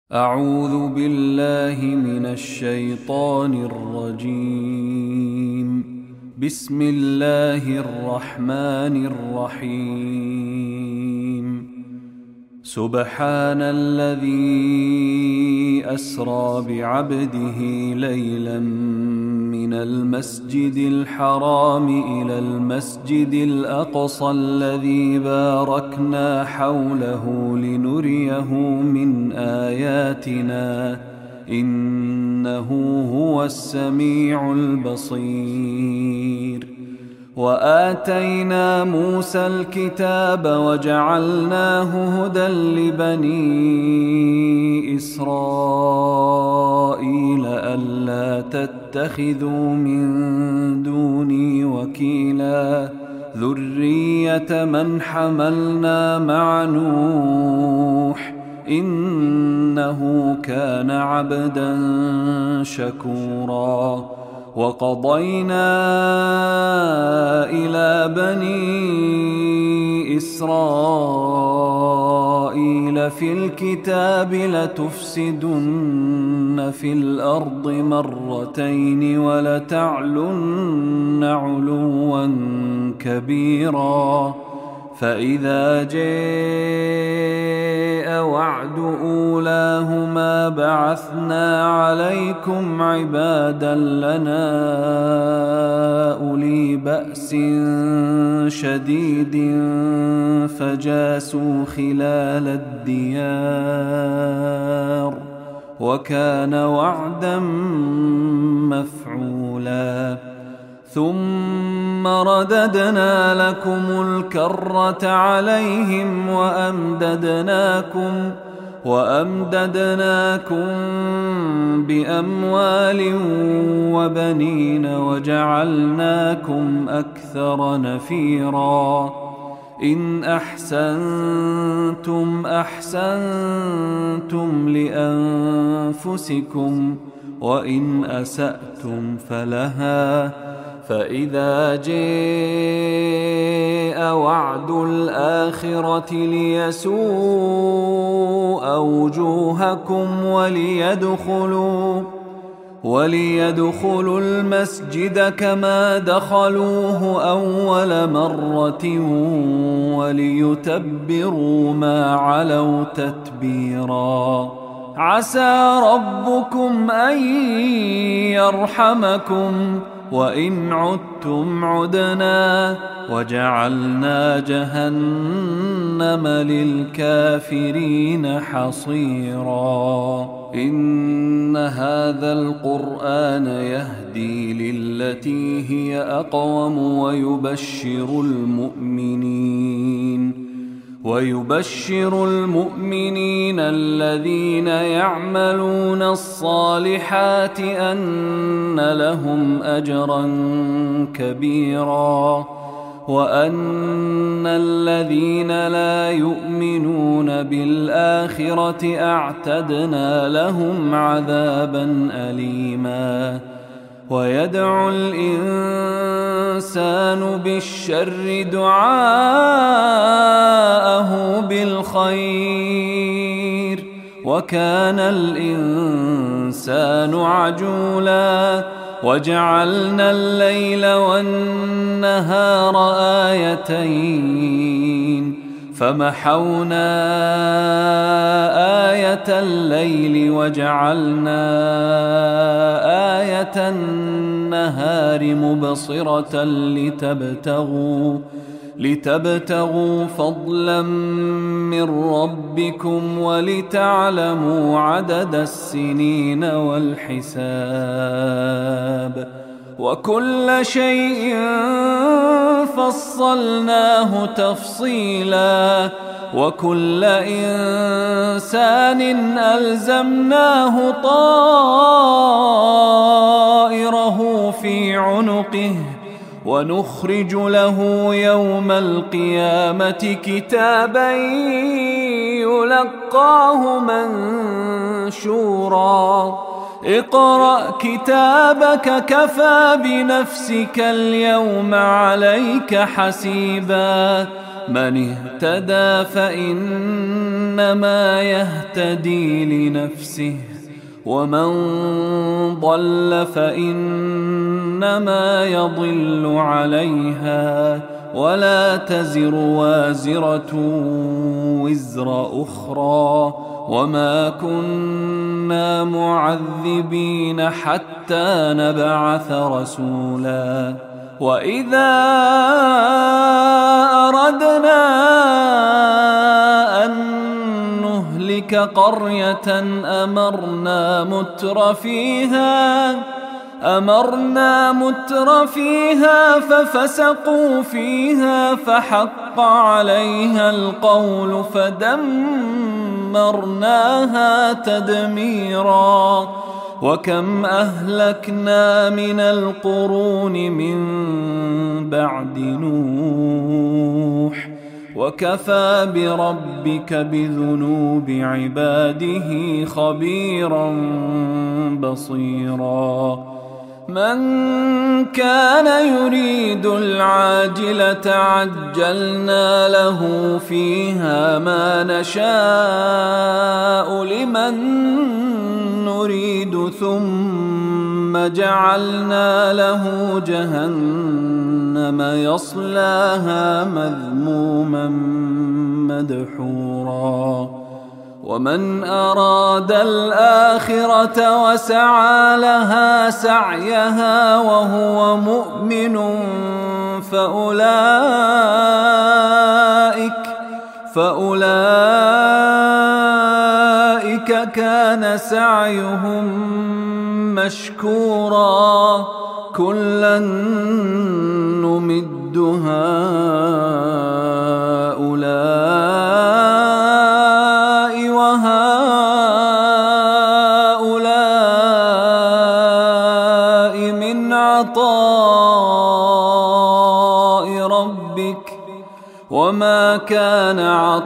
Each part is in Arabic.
أعوذ بالله من الشيطان الرجيم. بسم الله الرحمن الرحيم. سبحان الذي أسرى بعبده ليلا من المسجد الحرام إلى المسجد الأقصى الذي باركنا حوله لنريه من آياتنا إنه هو السميع البصير. وآتينا موسى الكتاب وجعلناه هدى لبني إسرائيل ألا تتخذوا من دوني وكيلا ذرية من حملنا مع نوح إنه كان عبدا شكورا. وقضينا إلى بني إسرائيل في الكتاب لتفسدن في الأرض مرتين ولتعلن علوا كبيرا. فإذا جاء وعد أولاهما بعثنا عليكم عبادا لنا أولي بأس شديد فجاسوا خلال الديار وكان وعدا مفعولا. ثم رددنا لكم الكرة عليهم وأمددناكم بأموال وبنين وجعلناكم أكثر نفيرا. إن أحسنتم أحسنتم لأنفسكم وإن أسأتم فلها. فإذا جاء وعد الآخرة ليسوء وجوهكم وليدخلوا المسجد كما دخلوه أول مرة وليتبروا ما علوا تتبيرا. عسى ربكم أن يرحمكم وإن عدتم عدنا وجعلنا جهنم للكافرين حصيرا. إن هذا القرآن يهدي للتي هي أقوم ويبشر المؤمنين الذين يعملون الصالحات أن لهم أجرا كبيرا وأن الذين لا يؤمنون بالآخرة أعتدنا لهم عذابا أليما. ويدعو الإنسان بالشر دعاءه بالخير وكان الإنسان عجولا. وجعلنا الليل والنهار آيتين فمحونا آية الليل وجعلنا آية النهار مبصرة لتبتغوا فضلا من ربكم ولتعلموا عدد السنين والحساب. وكل شيء فصلناه تفصيلا. وكل إنسان ألزمناه طائره في عنقه ونخرج له يوم القيامة كتابا يلقاه منشورا. اقرأ كتابك كفى بنفسك اليوم عليك حسيبا. من اهتدى فإنما يهتدي لنفسه ومن ضل فإنما يضل عليها ولا تزر وازرة وزر أخرى وما كنا معذبين حتى نبعث رسولا وإذا أردنا أن نهلك قرية أمرنا متر فيها ففسقوا فيها فحق عليها القول فدمرناها تدميرا وكم أهلكنا من القرون من بعد نوح وكفى بربك بذنوب عباده خبيرا بصيرا من كان يريد العاجلة عجلنا له فيها ما نشاء لمن نريد ثم جعلنا له جهنم يصلاها مذموما مدحورا ومن أراد الآخرة وسعى لها سعيها وهو مؤمن فأولئك كان سعيهم مشكورا كلا نمد هؤلاء وهؤلاء من عطاء ربك وما كان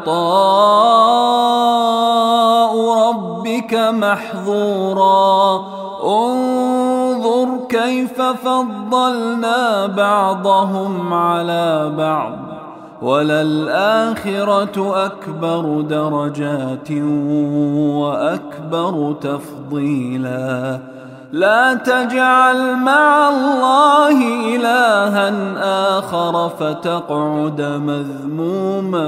عطاء ربك محظورا انظر كيف فضلنا بعضهم على بعض وللآخرة أكبر درجات وأكبر تفضيلا لا تجعل مع الله إلها آخر فتقعد مذموما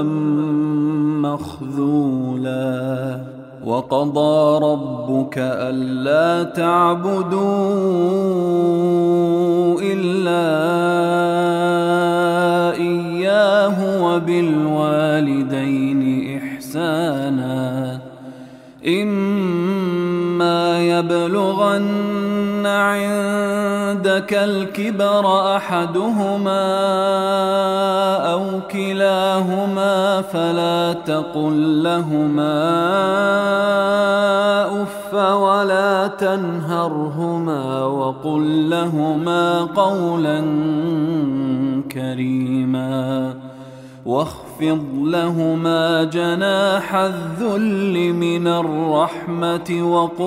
مخذولا وقضى ربك ألا تعبدوا إلا إياه وبالوالدين إحسانا إما يبلغن عندك الكبر أحدهما أو كلاهما فلا تقل لهما أف ولا تنهرهما وقل لهما قولا كريما واخفض لهما جناح الذل من الرحمة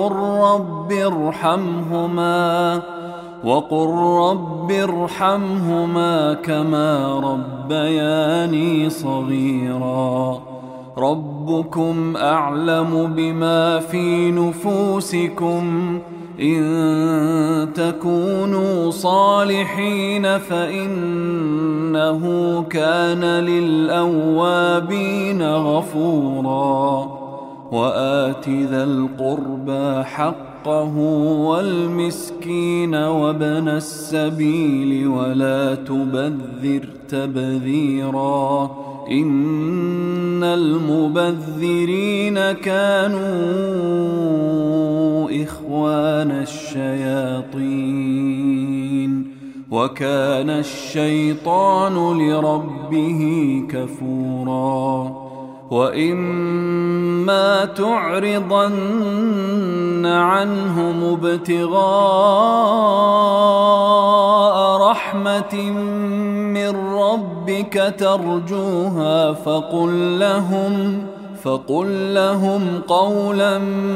وقل رب ارحمهما كما ربياني صغيرا ربكم أعلم بما في نفوسكم إن تكونوا صالحين فإنه كان للأوابين غفورا وآت ذا القربى حقه والمسكين وابن السبيل ولا تبذر تبذيرا إن المبذرين كانوا إخوان الشياطين وكان الشيطان لربه كفورا وإما تعرضن عنهم ابتغاء رحمة من ربك ترجوها فقل لهم قولا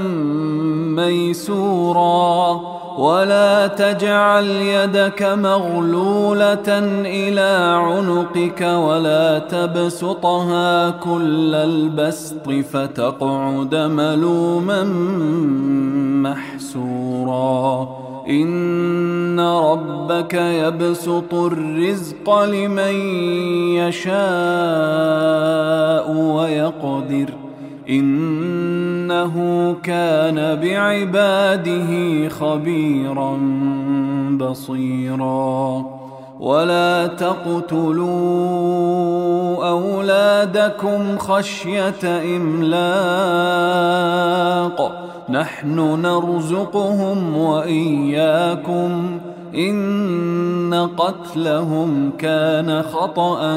ميسورا ولا تجعل يدك مغلولة إلى عنقك ولا تبسطها كل البسط فتقعد ملوما محسورا إن ربك يبسط الرزق لمن يشاء ويقدر إنه كان بعباده خبيرا بصيرا ولا تقتلوا أولادكم خشية إملاق نحن نرزقهم وإياكم إن قتلهم كان خطأ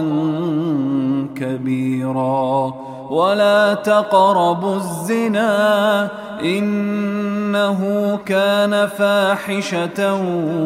كبيرا ولا تقربوا الزنا إنه كان فاحشة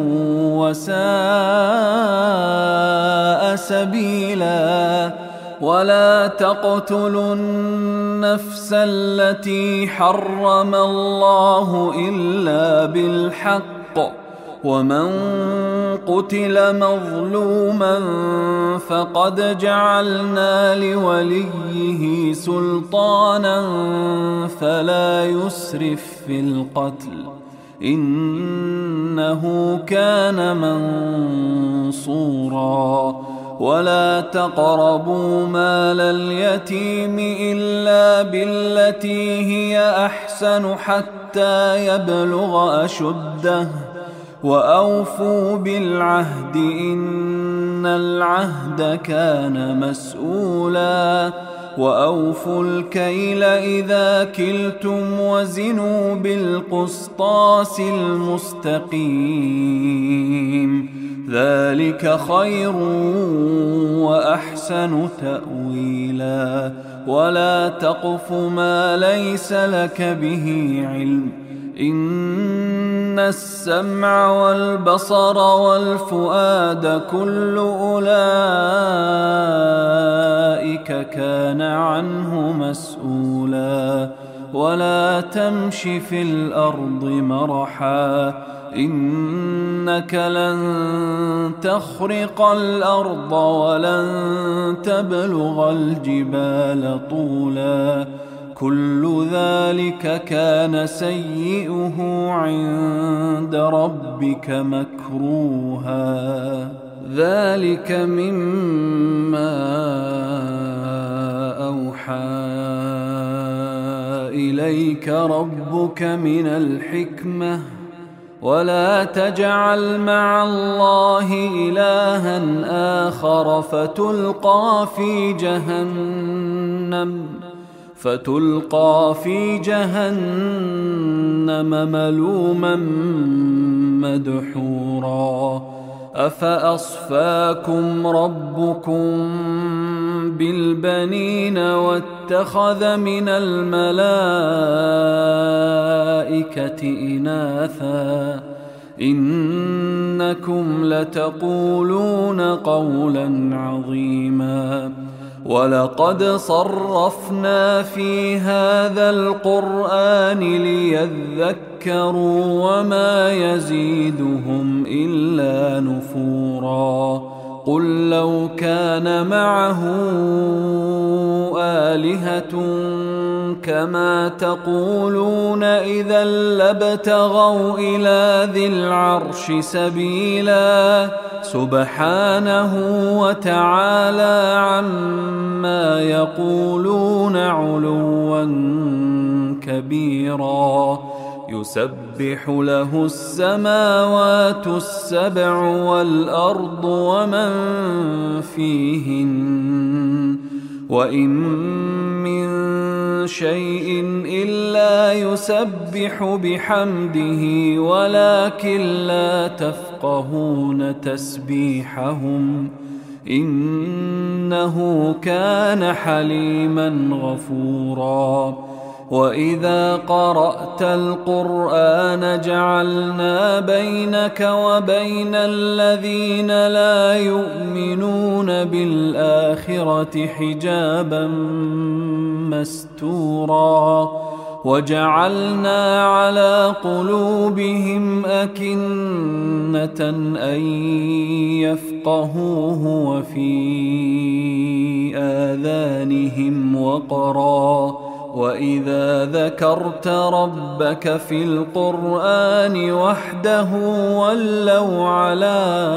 وساء سبيلا ولا تقتلوا النفس التي حرم الله إلا بالحق ومن قتل مظلوما فقد جعلنا لوليه سلطانا فلا يسرف في القتل إنه كان منصورا ولا تقربوا مال اليتيم إلا بالتي هي أحسن حتى يبلغ أشده وأوفوا بالعهد إن العهد كان مسؤولا وأوفوا الكيل إذا كلتم وزنوا بالقسطاس المستقيم ذلك خير وأحسن تأويلا ولا تقف ما ليس لك به علم إن السمع والبصر والفؤاد كل أولئك كان عنه مسؤولا ولا تمش في الأرض مرحا إنك لن تخرق الأرض ولن تبلغ الجبال طولا كل ذلك كان سيئه عند ربك مكروها ذلك مما أوحى إليك ربك من الحكمة ولا تجعل مع الله إلها آخر فتلقى في جهنم ملوما مدحورا أفأصفاكم ربكم بالبنين واتخذ من الملائكة إناثا إنكم لتقولون قولا عظيما ولقد صرفنا في هذا القرآن ليذكروا وما يزيدهم إلا نفورا قل لو كان معه آلهة كما تقولون إذا لابتغوا إلى ذي العرش سبيلا سبحانه وتعالى عما يقولون علوا كبيرا يسبح له السماوات السبع والأرض ومن فيهن وإن من شيء إلا يسبح بحمده ولكن لا تفقهون تسبيحهم إنه كان حليما غفورا وإذا قرأت القرآن جعلنا بينك وبين الذين لا يؤمنون بالآخرة حجابا مستورا وجعلنا على قلوبهم أكنة أن يفقهوه وفي آذانهم وقرا وإذا ذكرت ربك في القرآن وحده ولوا على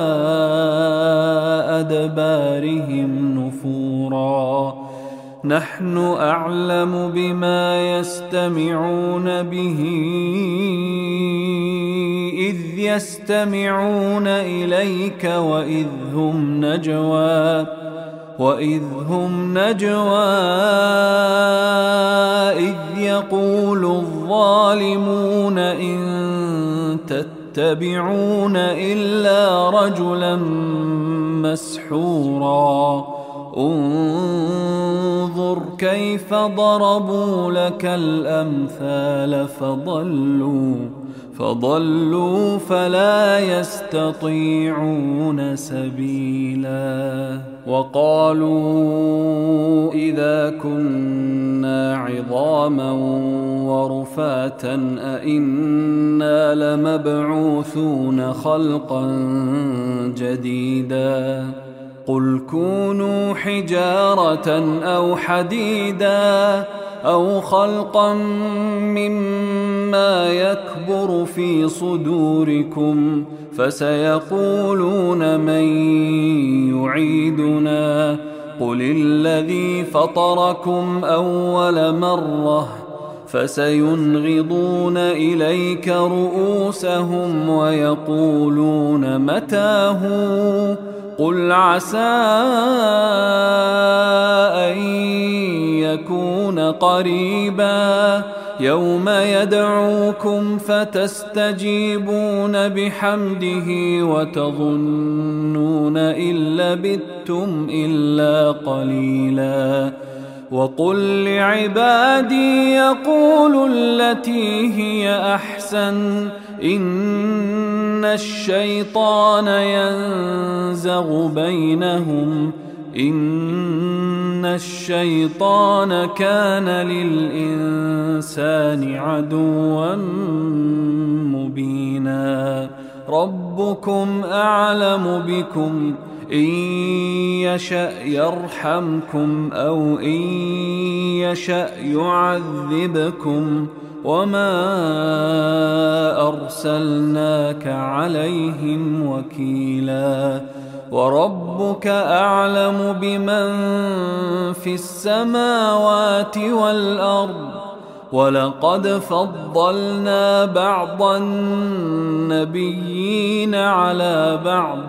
أدبارهم نفورا نحن أعلم بما يستمعون به إذ يستمعون إليك وإذ هم نجوى إذ يقول الظالمون إن تتبعون إلا رجلا مسحورا انظر كيف ضربوا لك الأمثال فضلوا فلا يستطيعون سبيلا وقالوا إذا كنا عظاما ورفاتا أئنا لمبعوثون خلقا جديدا قل كونوا حجارة أو حديدا أو خلقا مما يكبر في صدوركم فسيقولون من يعيدنا قل الذي فطركم أول مرة فسينغضون إليك رؤوسهم ويقولون متى هو قل عسى أن يكون قريبا يوم يدعوكم فتستجيبون بحمده وتظنون إن لبثتم إلا قليلا وقل لعبادي يقولوا التي هي أحسن إن الشيطان ينزغ بينهم إن الشيطان كان للإنسان عدوا مبينا ربكم أعلم بكم إن يشأ يرحمكم أو إن يشأ يعذبكم وما أرسلناك عليهم وكيلا وربك أعلم بمن في السماوات والأرض ولقد فضلنا بعض النبيين على بعض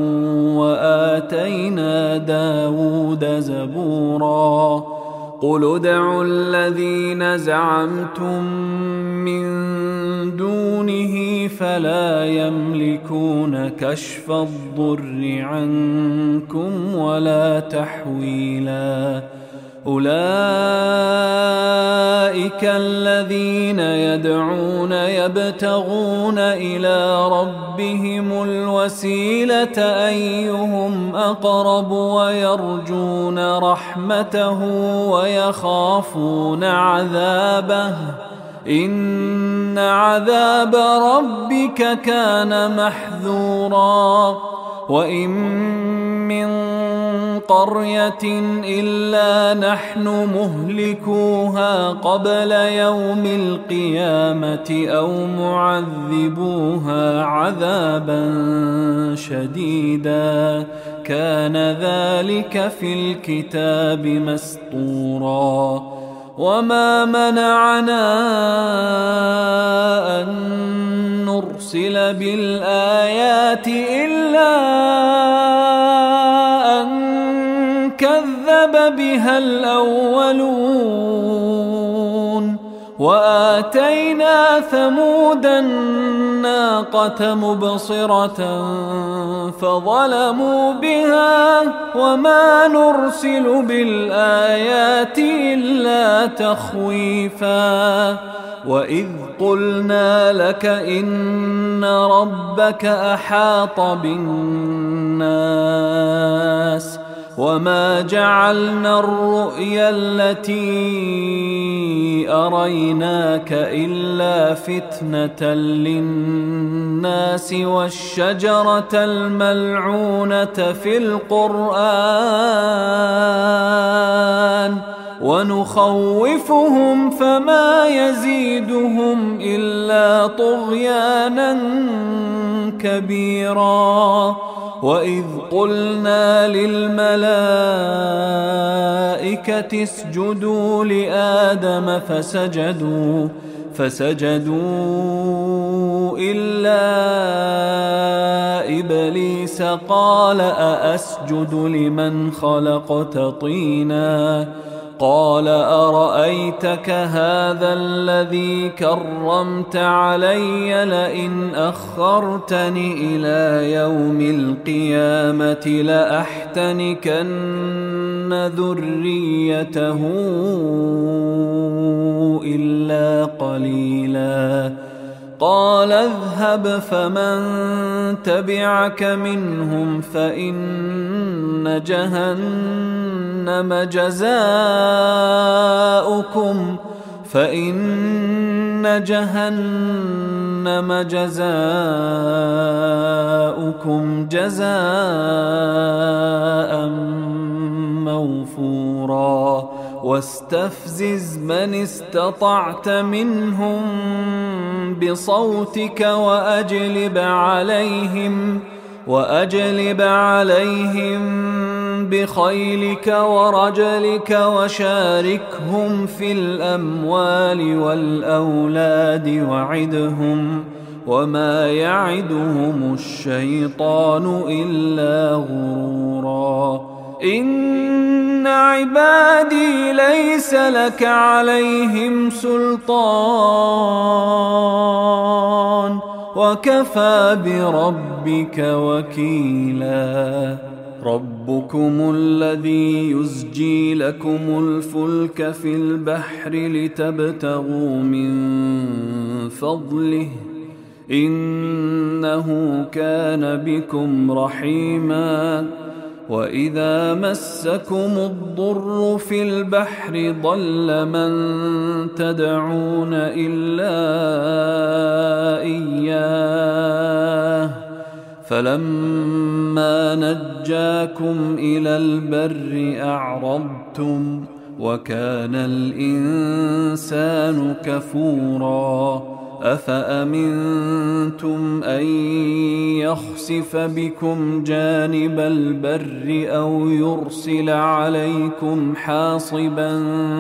وآتينا داود زبورا قل ادعوا الذين زعمتم من دونه فلا يملكون كشف الضر عنكم ولا تحويلا أولئك الذين يدعون يبتغون إلى ربهم الوسيلة أيهم أقرب ويرجون رحمته ويخافون عذابه إن عذاب ربك كان محذورا وإن من قرية إلا نحن مهلكوها قبل يوم القيامة أو معذبوها عذابا شديدا كان ذلك في الكتاب مسطورا وما منعنا أن نرسل بالآيات إلا أن كذب بها الأولون وآتينا ثمود الناقة مبصرة فظلموا بها وما نرسل بالآيات إلا تخويفا وإذ قلنا لك إن ربك أحاط بالناس وما جعلنا الرؤيا التي أريناك إلا فتنة للناس والشجرة الملعونة في القرآن ونخوفهم فما يزيدهم إلا طغيانا كبيرا وإذ قلنا للملائكة اسجدوا لآدم فسجدوا إلا إبليس قال أأسجد لمن خلقت طينا قال أرأيتك هذا الذي كرمت علي لئن أخرتني إلى يوم القيامة لأحتنكن ذريته إلا قليلا قال اذهب فمن تبعك منهم فإن جهنم جزاؤكم جزاء موفورا واستفزز من استطعت منهم بصوتك وأجلب عليهم بخيلك ورجلك وشاركهم في الأموال والأولاد وعدهم وما يعدهم الشيطان إلا غرورا إن عبادي ليس لك عليهم سلطان وكفى بربك وكيلا ربكم الذي يزجي لكم الفلك في البحر لتبتغوا من فضله إنه كان بكم رحيما وإذا مسكم الضر في البحر ضل من تدعون إلا إياه فلما نجاكم إلى البر أعرضتم وكان الإنسان كفورا أفأمنتم أن يخسف بكم جانب البر أو يرسل عليكم حاصبا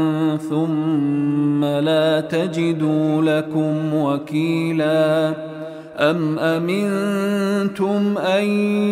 ثم لا تجدوا لكم وكيلا أم أمنتم أن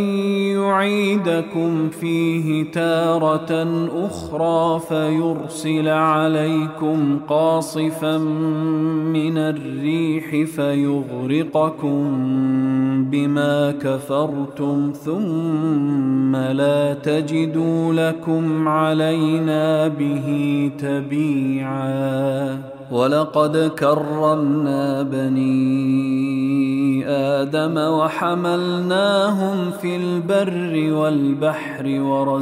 يعيدكم فيه تارة أخرى فيرسل عليكم قاصفا من الريح فيغرقكم بما كفرتم ثم لا تجدوا لكم علينا به تبيعا ولقد كرمنا بني آدم وحملناهم في البر والبحر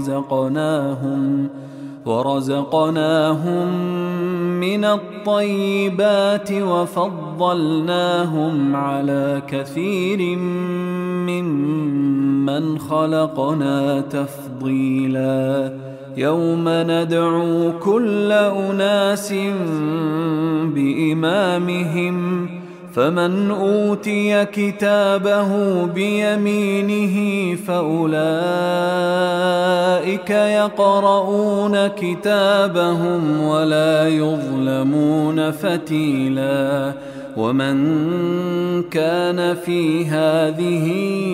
ورزقناهم من الطيبات وفضلناهم على كثير ممن خلقنا تفضيلا يوم ندعو كل أناس بإمامهم فمن أوتي كتابه بيمينه فأولئك يقرؤون كتابهم ولا يظلمون فتيلا ومن كان في هذه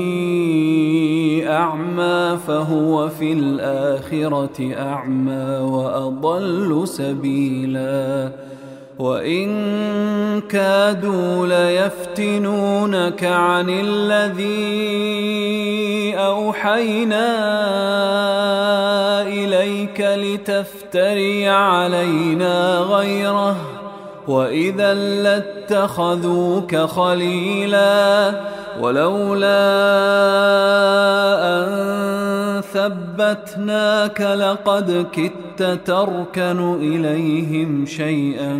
أعمى فهو في الآخرة أعمى وأضل سبيلا وإن كادوا ليفتنونك عن الذي أوحينا إليك لتفتري علينا غيره، وإذا لاتخذوك خليلا، ولولا أن ثبتناك لقد كدت تركن إليهم شيئا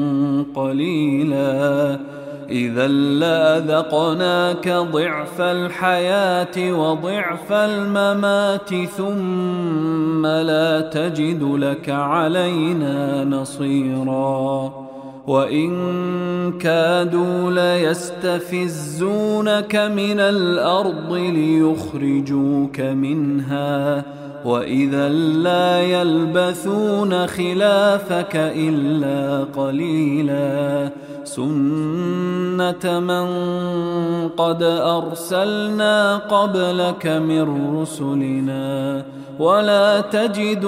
قليلا، إذا لأذقناك ضعف الحياة وضعف الممات ثم لا تجد لك علينا نصيرا. وإن كادوا ليستفزونك من الأرض ليخرجوك منها، وإذا لا يلبثون خلافك إلا قليلا، سنة من قد أرسلنا قبلك من رسلنا، ولا تجد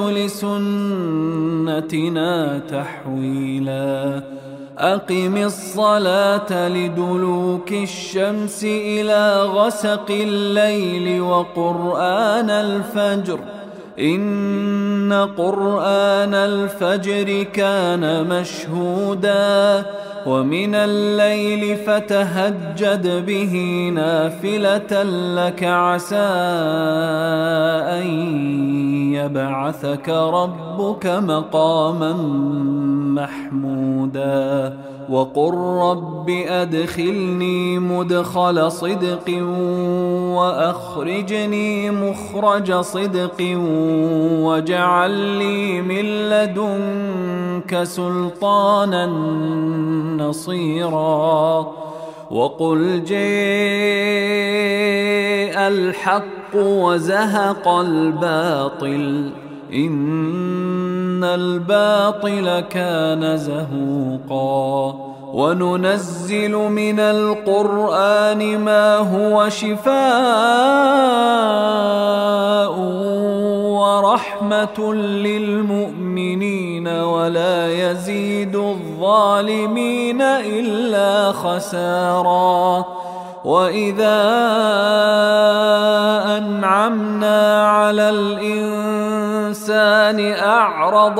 لسنتنا تحويلا. أقم الصلاة لدلوك الشمس إلى غسق الليل وقرآن الفجر، إن قرآن الفجر كان مشهودا، ومن الليل فتهجد به نافلة لك عسى أن يبعثك ربك مقاما محمودا. وقل رب أدخلني مدخل صدق وأخرجني مخرج صدق واجعل لي من لدنك سلطانا نصيرا. وقل جاء الحق وزهق الباطل إن الباطل كان زهوقا. وننزل من القرآن ما هو شفاء ورحمة للمؤمنين ولا يزيد الظالمين إلا خسارا. وإذا أنعمنا على الإنسان أعرض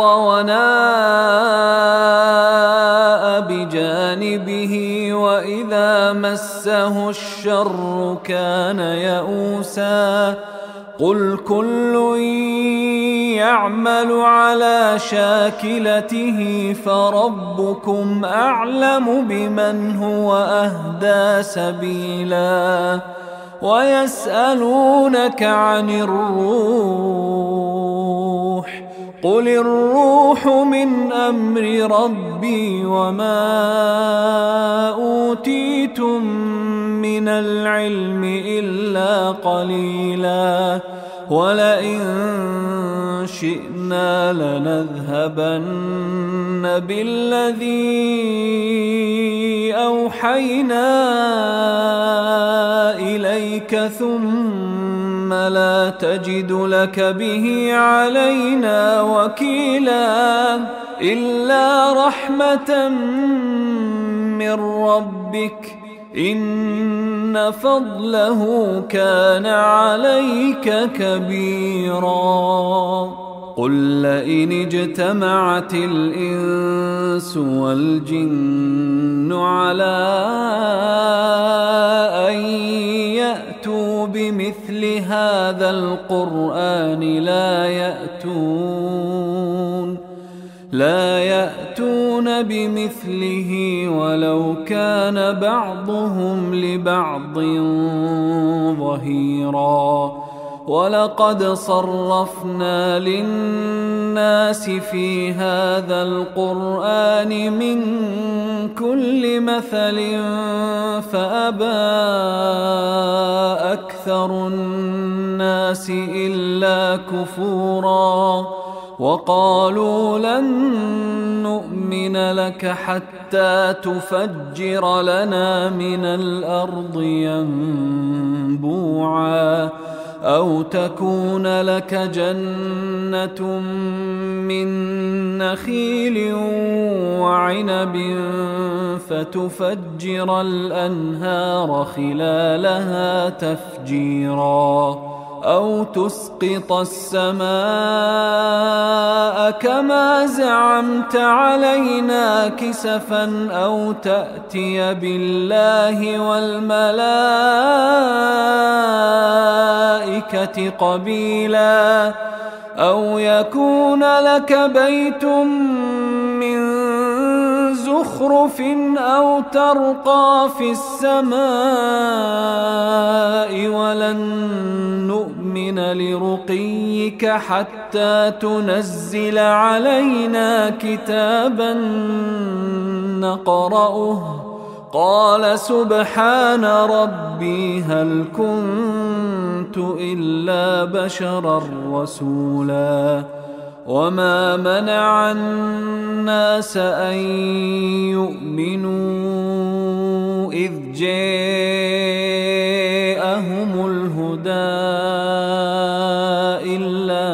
وناء بجانبه وإذا مسه الشر كان يئوسا. قل كل يعمل على شاكلته فربكم أعلم بمن هو أهدى سبيلا. ويسألونك عن الروح قل الروح من أمر ربي وما أوتيتم من العلم إلا قليلا. ولئن شئنا لنذهبن بالذي أوحينا إليك ثم لا تجد لك به علينا وكيلا إلا رحمة من ربك إن فضله كان عليك كبيرا. قل لئن اجتمعت الإنس والجن على أن يأتوا بمثل هذا القرآن لا يأتون بمثله ولو كان بعضهم لبعض ظهيرا. ولقد صرفنا للناس في هذا القرآن من كل مثل فأبى أكثر الناس إلا كفورا. وقالوا لن نؤمن لك حتى تفجر لنا من الأرض ينبوعا. أو تكون لك جنة من نخيل وعنب فتفجر الأنهار خلالها تفجيرا أو تسقط السماء كما زعمت علينا كسفا أو تأتي بالله والملائكة قبيلا أو يكون لك بيت من زخرف أو ترقى في السماء ولن نؤمن لرقيك حتى تنزل علينا كتابا نقرأه قال سبحان ربي هل كنت إلا بشرا رسولا وما منع الناس أن يؤمنوا إذ جاءهم الهدى إلا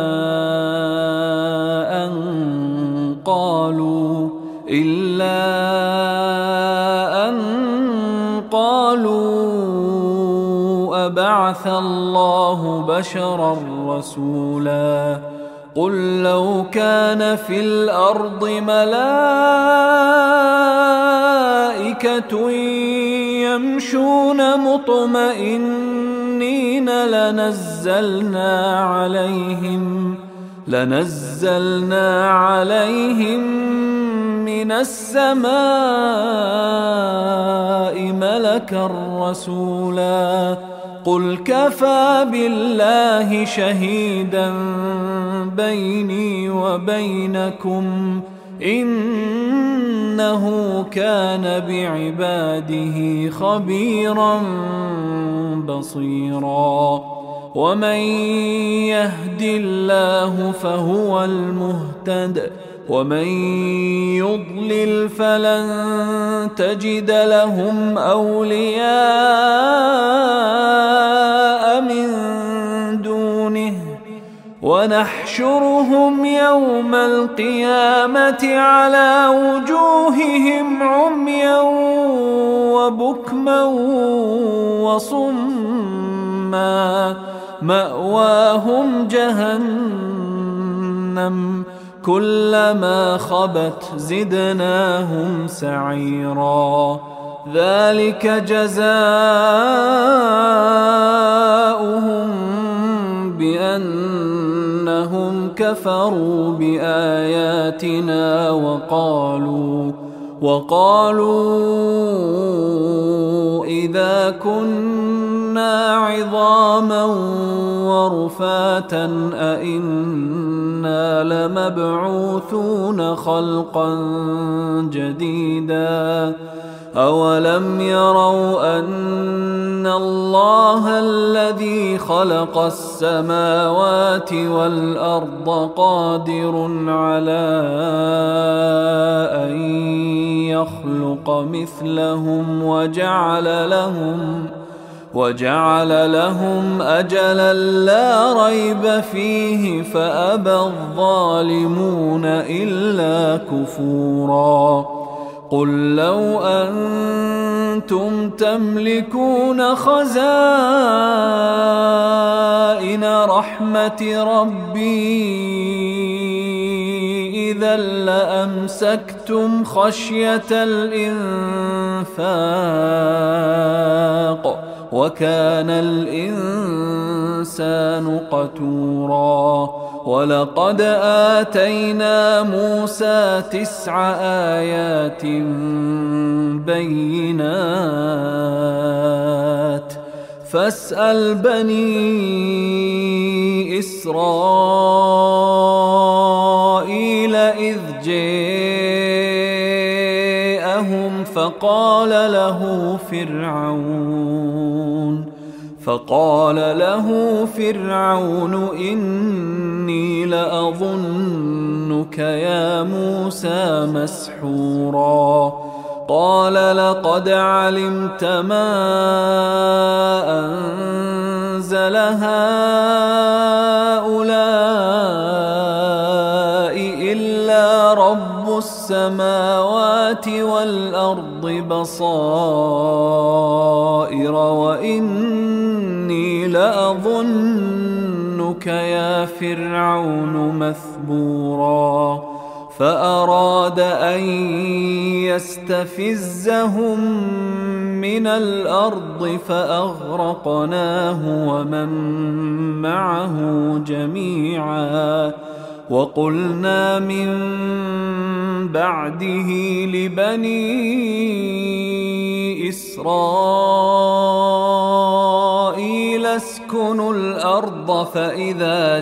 أن قالوا أبعث الله بشرا رسولا قل لو كان في الأرض ملائكة يمشون مطمئنين لنزلنا عليهم من السماء ملكا رسولا قل كفى بالله شهيدا بيني وبينكم إنه كان بعباده خبيرا بصيرا ومن يهد الله فهو المهتد ومن يضلل فلن تجد لهم أولياء من دونه ونحشرهم يوم القيامة على وجوههم عميا وبكما وصما مأواهم جهنم كلما خبت زدناهم سعيرا ذلك جزاؤهم بأنهم كفروا بآياتنا وقالوا إذا كنا عظاما ورفاتا أئنا لمبعوثون خلقا جديدا أولم يروا أن الله الذي خلق السماوات والأرض قادر على أن يخلق مثلهم وجعل لهم أجلا لا ريب فيه فأبى الظالمون إلا كفورا قل لو أنتم تملكون خزائن رحمة ربي إذا لأمسكتم خشية الإنفاق وكان الإنسان قتورا ولقد آتينا موسى 9 آيات بينات فاسأل بني إسرائيل إذ جاءهم فقال له فرعون إني لأظنك يا موسى مسحورا قال لقد علمت ما أنزل لهؤلاء إلا رب السماوات والأرض بصائر وإني لأظنك يا فرعون مثبورا فأراد أن يستفزهم من الأرض فأغرقناه ومن معه جميعا وقلنا من بعده لبني إسرائيل اسكنوا الأرض فإذا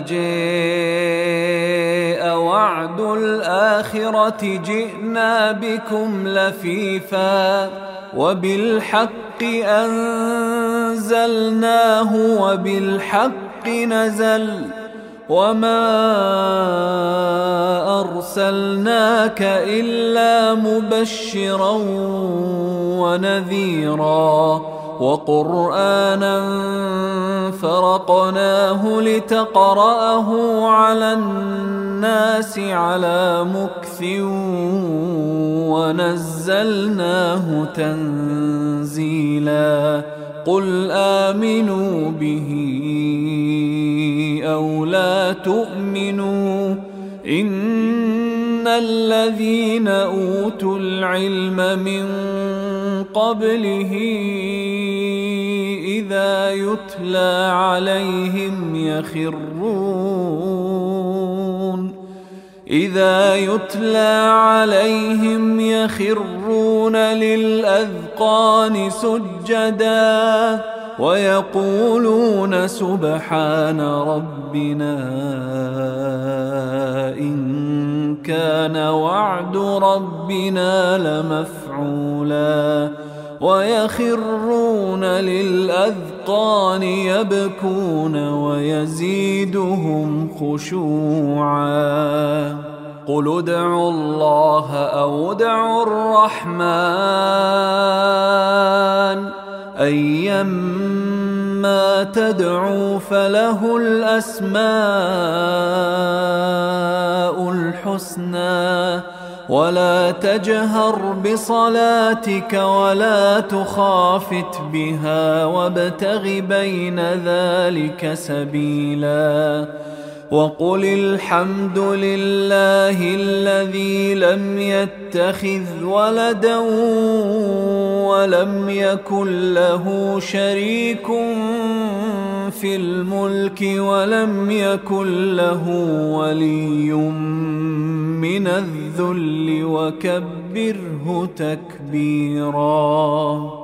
جاء وعد الآخرة جئنا بكم لفيفا وبالحق أنزلناه وبالحق نزل وما أرسلناك إلا مبشرا ونذيرا وقرآنا فرقناه لتقرأه على الناس على مكث ونزلناه تنزيلا قل آمنوا به أو لا تؤمنوا إن الذين أوتوا العلم من قبله إذا يتلى عليهم يخرون للأذقان سجدا ويقولون سبحان ربنا إن كان وعد ربنا لمفعولا ويخرون للأذقان يبكون ويزيدهم خشوعا قل ادعوا الله أو ادعوا الرحمن أيما تدعوا فله الأسماء الحسنى ولا تجهر بصلاتك ولا تخافت بها وابتغ بين ذلك سبيلا وقل الحمد لله الذي لم يتخذ ولدا ولم يكن له شريك في الملك ولم يكن له ولي من الذل وكبره تكبيرا.